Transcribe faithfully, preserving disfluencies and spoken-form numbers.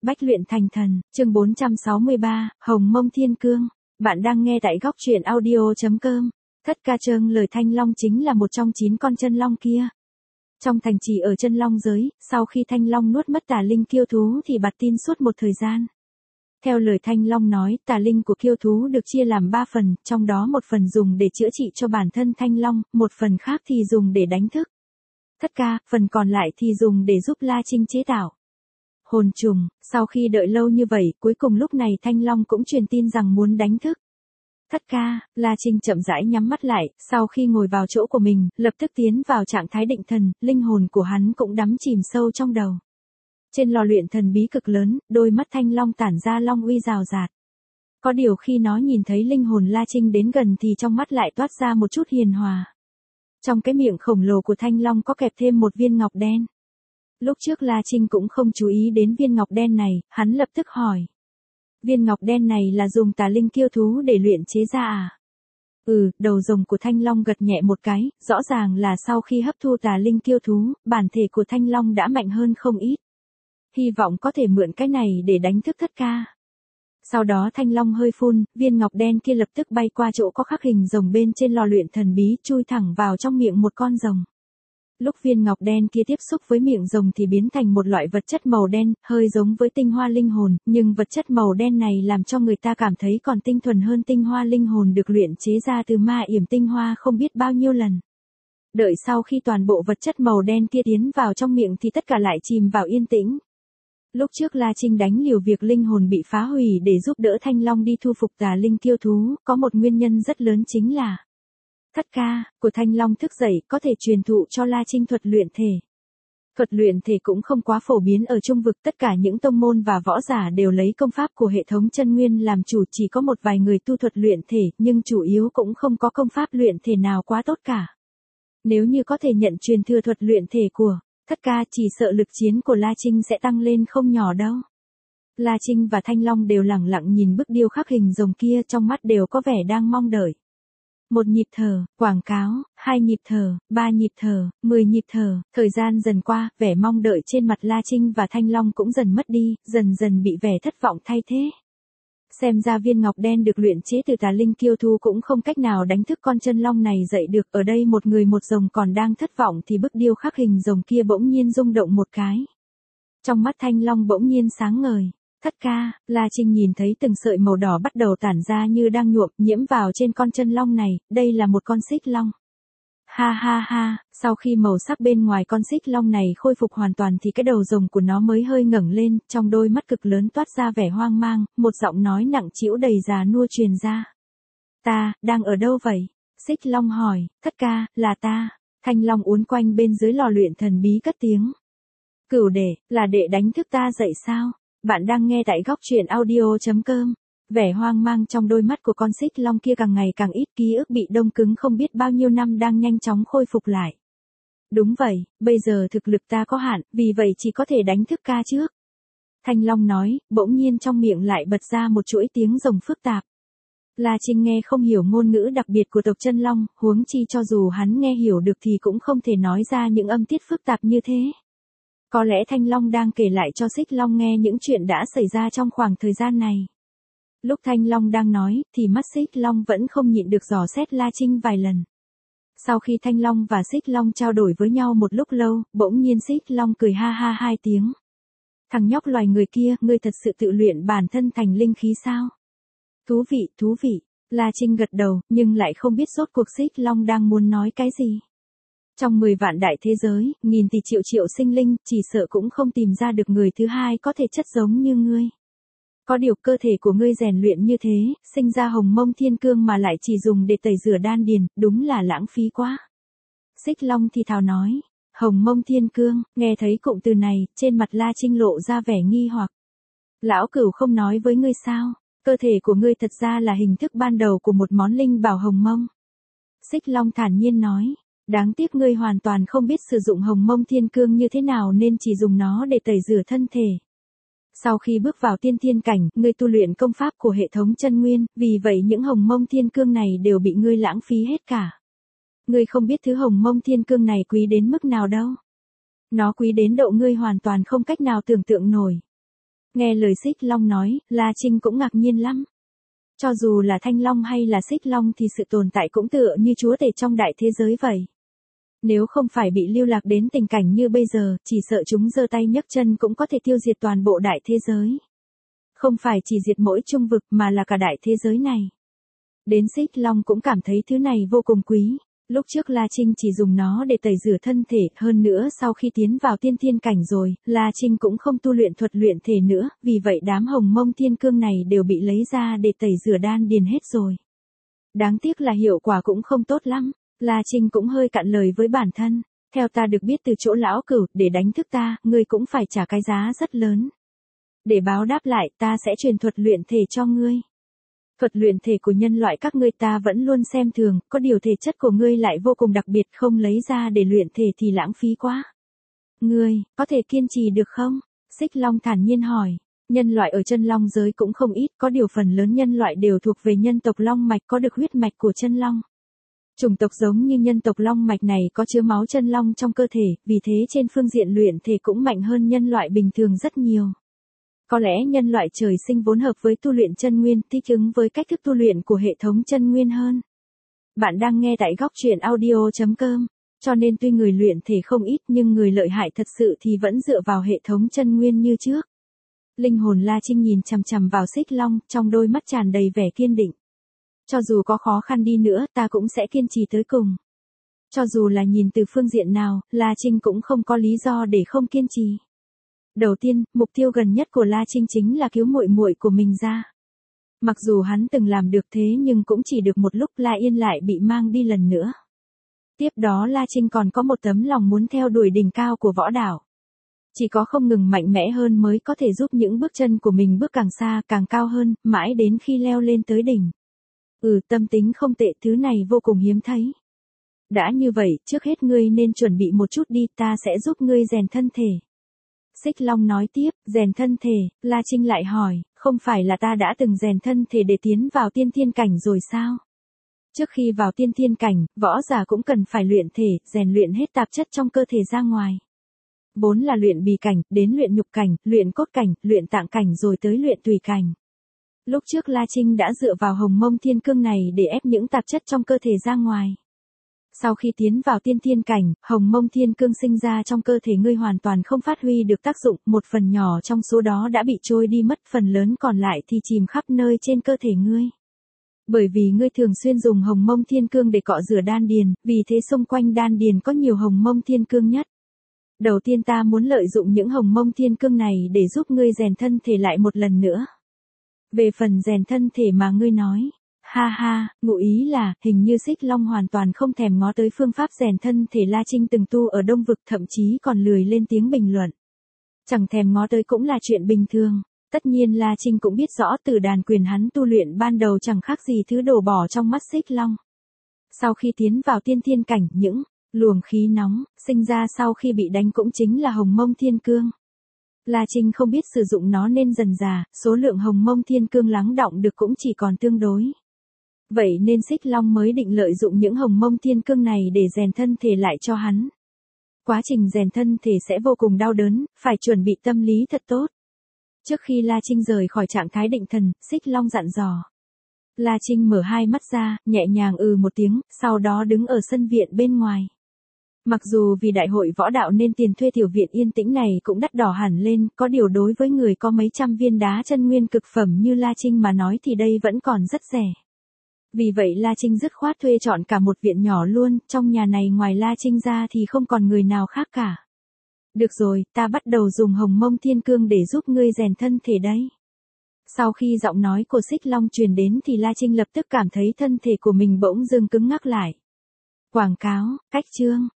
Bách luyện thành thần, chương bốn trăm sáu mươi ba, Hồng Mông Thiên Cương. Bạn đang nghe tại góc truyện audio chấm com. Thất ca trương lời Thanh Long chính là một trong chín con chân long kia. Trong thành trì ở chân long giới, sau khi Thanh Long nuốt mất tà linh kiêu thú thì bạt tin suốt một thời gian. Theo lời Thanh Long nói, tà linh của kiêu thú được chia làm ba phần, trong đó một phần dùng để chữa trị cho bản thân Thanh Long, một phần khác thì dùng để đánh thức Thất ca, phần còn lại thì dùng để giúp La Trinh chế tạo hồn trùng. Sau khi đợi lâu như vậy, cuối cùng lúc này Thanh Long cũng truyền tin rằng muốn đánh thức Thất ca. La Trinh chậm rãi nhắm mắt lại, sau khi ngồi vào chỗ của mình, lập tức tiến vào trạng thái định thần, linh hồn của hắn cũng đắm chìm sâu trong đầu. Trên lò luyện thần bí cực lớn, đôi mắt Thanh Long tản ra long uy rào rạt. Có điều khi nó nhìn thấy linh hồn La Trinh đến gần thì trong mắt lại toát ra một chút hiền hòa. Trong cái miệng khổng lồ của Thanh Long có kẹp thêm một viên ngọc đen. Lúc trước La Trinh cũng không chú ý đến viên ngọc đen này, hắn lập tức hỏi. Viên ngọc đen này là dùng tà linh kiêu thú để luyện chế ra à? Ừ, đầu rồng của Thanh Long gật nhẹ một cái, rõ ràng là sau khi hấp thu tà linh kiêu thú, bản thể của Thanh Long đã mạnh hơn không ít. Hy vọng có thể mượn cái này để đánh thức Thất ca. Sau đó Thanh Long hơi phun, viên ngọc đen kia lập tức bay qua chỗ có khắc hình rồng bên trên lò luyện thần bí, chui thẳng vào trong miệng một con rồng. Lúc viên ngọc đen kia tiếp xúc với miệng rồng thì biến thành một loại vật chất màu đen, hơi giống với tinh hoa linh hồn, nhưng vật chất màu đen này làm cho người ta cảm thấy còn tinh thuần hơn tinh hoa linh hồn được luyện chế ra từ ma yểm tinh hoa không biết bao nhiêu lần. Đợi sau khi toàn bộ vật chất màu đen kia tiến vào trong miệng thì tất cả lại chìm vào yên tĩnh. Lúc trước La Trinh đánh liều việc linh hồn bị phá hủy để giúp đỡ Thanh Long đi thu phục tà linh kiêu thú, có một nguyên nhân rất lớn chính là Thất ca của Thanh Long thức dậy có thể truyền thụ cho La Trinh thuật luyện thể. Thuật luyện thể cũng không quá phổ biến ở trung vực, tất cả những tông môn và võ giả đều lấy công pháp của hệ thống chân nguyên làm chủ, chỉ có một vài người tu thuật luyện thể, nhưng chủ yếu cũng không có công pháp luyện thể nào quá tốt cả. Nếu như có thể nhận truyền thừa thuật luyện thể của Thất ca, chỉ sợ lực chiến của La Trinh sẽ tăng lên không nhỏ đâu. La Trinh và Thanh Long đều lẳng lặng nhìn bức điêu khắc hình rồng kia, trong mắt đều có vẻ đang mong đợi. Một nhịp thở, quảng cáo, hai nhịp thở, ba nhịp thở, mười nhịp thở, thời gian dần qua, vẻ mong đợi trên mặt La Trinh và Thanh Long cũng dần mất đi, dần dần bị vẻ thất vọng thay thế. Xem ra viên ngọc đen được luyện chế từ tà linh kiêu thú cũng không cách nào đánh thức con chân long này dậy được. Ở đây một người một rồng còn đang thất vọng thì bức điêu khắc hình rồng kia bỗng nhiên rung động một cái. Trong mắt Thanh Long bỗng nhiên sáng ngời. Thất ca. La Trinh nhìn thấy từng sợi màu đỏ bắt đầu tản ra như đang nhuộm, nhiễm vào trên con chân long này, đây là một con xích long. Ha ha ha, sau khi màu sắc bên ngoài con xích long này khôi phục hoàn toàn thì cái đầu rồng của nó mới hơi ngẩng lên, trong đôi mắt cực lớn toát ra vẻ hoang mang, một giọng nói nặng trĩu đầy già nua truyền ra. Ta, đang ở đâu vậy? Xích long hỏi. Thất ca, là ta. Thanh Long uốn quanh bên dưới lò luyện thần bí cất tiếng. Cửu đệ, là đệ đánh thức ta dậy sao? Bạn đang nghe tại góc truyện audio chấm com. Vẻ hoang mang trong đôi mắt của con xích long kia càng ngày càng ít, ký ức bị đông cứng không biết bao nhiêu năm đang nhanh chóng khôi phục lại. Đúng vậy, bây giờ thực lực ta có hạn, vì vậy chỉ có thể đánh thức ca trước. Thanh Long nói, bỗng nhiên trong miệng lại bật ra một chuỗi tiếng rồng phức tạp. La Trinh nghe không hiểu ngôn ngữ đặc biệt của tộc chân long, huống chi cho dù hắn nghe hiểu được thì cũng không thể nói ra những âm tiết phức tạp như thế. Có lẽ Thanh Long đang kể lại cho Xích Long nghe những chuyện đã xảy ra trong khoảng thời gian này. Lúc Thanh Long đang nói, thì mắt Xích Long vẫn không nhịn được dò xét La Trinh vài lần. Sau khi Thanh Long và Xích Long trao đổi với nhau một lúc lâu, bỗng nhiên Xích Long cười ha ha hai tiếng. Thằng nhóc loài người kia, ngươi thật sự tự luyện bản thân thành linh khí sao? Thú vị, thú vị. La Trinh gật đầu, nhưng lại không biết rốt cuộc Xích Long đang muốn nói cái gì. Trong mười vạn đại thế giới, nghìn tỷ triệu triệu sinh linh, chỉ sợ cũng không tìm ra được người thứ hai có thể chất giống như ngươi. Có điều cơ thể của ngươi rèn luyện như thế, sinh ra Hồng Mông Thiên Cương mà lại chỉ dùng để tẩy rửa đan điền, đúng là lãng phí quá. Xích Long thì thào nói. Hồng Mông Thiên Cương, nghe thấy cụm từ này, trên mặt La Trinh lộ ra vẻ nghi hoặc. Lão Cửu không nói với ngươi sao? Cơ thể của ngươi thật ra là hình thức ban đầu của một món linh bảo Hồng Mông. Xích Long thản nhiên nói. Đáng tiếc ngươi hoàn toàn không biết sử dụng Hồng Mông Thiên Cương như thế nào nên chỉ dùng nó để tẩy rửa thân thể. Sau khi bước vào tiên thiên cảnh, ngươi tu luyện công pháp của hệ thống chân nguyên, vì vậy những Hồng Mông Thiên Cương này đều bị ngươi lãng phí hết cả. Ngươi không biết thứ Hồng Mông Thiên Cương này quý đến mức nào đâu. Nó quý đến độ ngươi hoàn toàn không cách nào tưởng tượng nổi. Nghe lời Xích Long nói, La Trinh cũng ngạc nhiên lắm. Cho dù là Thanh Long hay là Xích Long thì sự tồn tại cũng tựa như chúa tể trong đại thế giới vậy. Nếu không phải bị lưu lạc đến tình cảnh như bây giờ, chỉ sợ chúng giơ tay nhấc chân cũng có thể tiêu diệt toàn bộ đại thế giới. Không phải chỉ diệt mỗi trung vực mà là cả đại thế giới này. Đến Xích Long cũng cảm thấy thứ này vô cùng quý. Lúc trước La Trinh chỉ dùng nó để tẩy rửa thân thể, hơn nữa sau khi tiến vào tiên thiên cảnh rồi, La Trinh cũng không tu luyện thuật luyện thể nữa, vì vậy đám hồng mông thiên cương này đều bị lấy ra để tẩy rửa đan điền hết rồi. Đáng tiếc là hiệu quả cũng không tốt lắm, La Trinh cũng hơi cạn lời với bản thân, theo ta được biết từ chỗ lão cửu, để đánh thức ta, ngươi cũng phải trả cái giá rất lớn. Để báo đáp lại, ta sẽ truyền thuật luyện thể cho ngươi. Thuật luyện thể của nhân loại các ngươi ta vẫn luôn xem thường, có điều thể chất của ngươi lại vô cùng đặc biệt, không lấy ra để luyện thể thì lãng phí quá. Ngươi, có thể kiên trì được không? Xích Long thản nhiên hỏi. Nhân loại ở chân long giới cũng không ít, có điều phần lớn nhân loại đều thuộc về nhân tộc long mạch có được huyết mạch của chân long. Chủng tộc giống như nhân tộc long mạch này có chứa máu chân long trong cơ thể, vì thế trên phương diện luyện thể cũng mạnh hơn nhân loại bình thường rất nhiều. Có lẽ nhân loại trời sinh vốn hợp với tu luyện chân nguyên, thích ứng với cách thức tu luyện của hệ thống chân nguyên hơn. Bạn đang nghe tại góc truyện audio chấm com, cho nên tuy người luyện thể không ít nhưng người lợi hại thật sự thì vẫn dựa vào hệ thống chân nguyên như trước. Linh hồn La Trinh nhìn chằm chằm vào Xích Long, trong đôi mắt tràn đầy vẻ kiên định. Cho dù có khó khăn đi nữa, ta cũng sẽ kiên trì tới cùng. Cho dù là nhìn từ phương diện nào, La Trinh cũng không có lý do để không kiên trì. Đầu tiên, mục tiêu gần nhất của La Trinh chính là cứu muội muội của mình ra. Mặc dù hắn từng làm được thế nhưng cũng chỉ được một lúc La Yên lại bị mang đi lần nữa. Tiếp đó La Trinh còn có một tấm lòng muốn theo đuổi đỉnh cao của võ đạo. Chỉ có không ngừng mạnh mẽ hơn mới có thể giúp những bước chân của mình bước càng xa, càng cao hơn, mãi đến khi leo lên tới đỉnh. Ừ, tâm tính không tệ, thứ này vô cùng hiếm thấy. Đã như vậy, trước hết ngươi nên chuẩn bị một chút đi, ta sẽ giúp ngươi rèn thân thể. Xích Long nói tiếp, rèn thân thể, La Trinh lại hỏi, không phải là ta đã từng rèn thân thể để tiến vào tiên thiên cảnh rồi sao? Trước khi vào tiên thiên cảnh, võ giả cũng cần phải luyện thể, rèn luyện hết tạp chất trong cơ thể ra ngoài. Bốn là luyện bì cảnh, đến luyện nhục cảnh, luyện cốt cảnh, luyện tạng cảnh rồi tới luyện tùy cảnh. Lúc trước La Trinh đã dựa vào hồng mông thiên cương này để ép những tạp chất trong cơ thể ra ngoài. Sau khi tiến vào tiên thiên cảnh, hồng mông thiên cương sinh ra trong cơ thể ngươi hoàn toàn không phát huy được tác dụng, một phần nhỏ trong số đó đã bị trôi đi mất, phần lớn còn lại thì chìm khắp nơi trên cơ thể ngươi. Bởi vì ngươi thường xuyên dùng hồng mông thiên cương để cọ rửa đan điền, vì thế xung quanh đan điền có nhiều hồng mông thiên cương nhất. Đầu tiên ta muốn lợi dụng những hồng mông thiên cương này để giúp ngươi rèn thân thể lại một lần nữa. Về phần rèn thân thể mà ngươi nói, ha ha, ngụ ý là, hình như Xích Long hoàn toàn không thèm ngó tới phương pháp rèn thân thể La Trinh từng tu ở Đông Vực, thậm chí còn lười lên tiếng bình luận. Chẳng thèm ngó tới cũng là chuyện bình thường, tất nhiên La Trinh cũng biết rõ Tử Đàn Quyền hắn tu luyện ban đầu chẳng khác gì thứ đổ bỏ trong mắt Xích Long. Sau khi tiến vào tiên thiên cảnh, những luồng khí nóng sinh ra sau khi bị đánh cũng chính là hồng mông thiên cương. La Trinh không biết sử dụng nó nên dần dà, số lượng hồng mông thiên cương lắng đọng được cũng chỉ còn tương đối. Vậy nên Xích Long mới định lợi dụng những hồng mông thiên cương này để rèn thân thể lại cho hắn. Quá trình rèn thân thể sẽ vô cùng đau đớn, phải chuẩn bị tâm lý thật tốt. Trước khi La Trinh rời khỏi trạng thái định thần, Xích Long dặn dò. La Trinh mở hai mắt ra, nhẹ nhàng ừ một tiếng, sau đó đứng ở sân viện bên ngoài. Mặc dù vì đại hội võ đạo nên tiền thuê tiểu viện yên tĩnh này cũng đắt đỏ hẳn lên, có điều đối với người có mấy trăm viên đá chân nguyên cực phẩm như La Trinh mà nói thì đây vẫn còn rất rẻ. Vì vậy La Trinh dứt khoát thuê chọn cả một viện nhỏ luôn, trong nhà này ngoài La Trinh ra thì không còn người nào khác cả. Được rồi, ta bắt đầu dùng hồng mông thiên cương để giúp ngươi rèn thân thể đấy. Sau khi giọng nói của Xích Long truyền đến thì La Trinh lập tức cảm thấy thân thể của mình bỗng dưng cứng ngắc lại. Quảng cáo, cách chương,